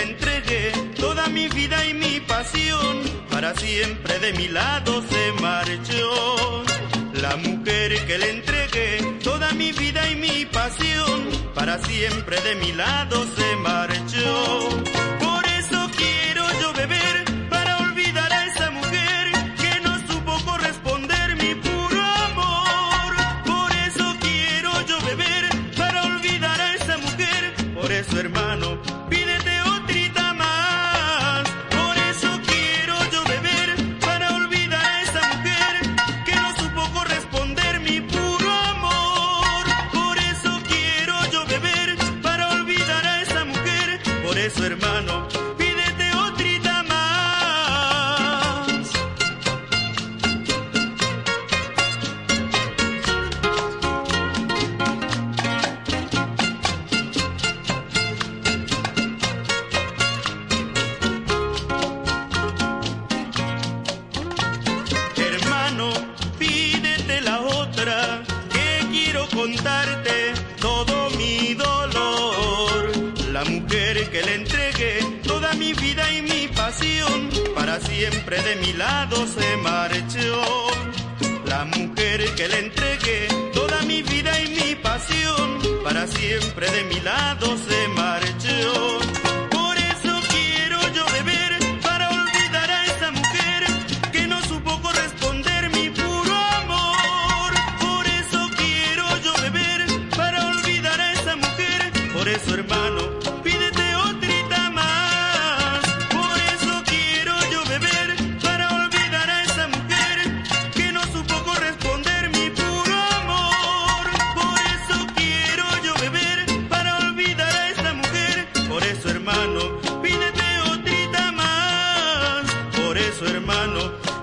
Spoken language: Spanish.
le entregué toda mi vida y mi pasión, para siempre de mi lado se marchó. La mujer que le entregué toda mi vida y mi pasión, para siempre de mi lado se marchó. Por eso quiero yo beber para olvidar a esa mujer que no supo corresponder mi puro amor. Por eso quiero yo beber para olvidar a esa mujer. Por eso, hermano, pídete otrita más. Por eso quiero yo beber para olvidar a esa mujer que no supo corresponder mi puro amor. Por eso quiero yo beber para olvidar a esa mujer. Por eso, hermano, pídete otrita más. Hermano, pídete la otra, que quiero contarte todo mi dolor. La mujer que le entregué toda mi vida y mi pasión, para siempre de mi lado se marchó. La mujer que le entregué toda mi vida y mi pasión, para siempre de mi lado se marchó. Por eso quiero yo beber para olvidar a esa mujer que no supo corresponder mi puro amor. Por eso quiero yo beber para olvidar a esa mujer. Por eso, hermano, pídete otrita más. Por eso quiero yo beber para olvidar a esa mujer que no supo corresponder mi puro amor. Por eso quiero yo beber para olvidar a esa mujer. Por eso, hermano, pídete otrita más. Por eso, hermano,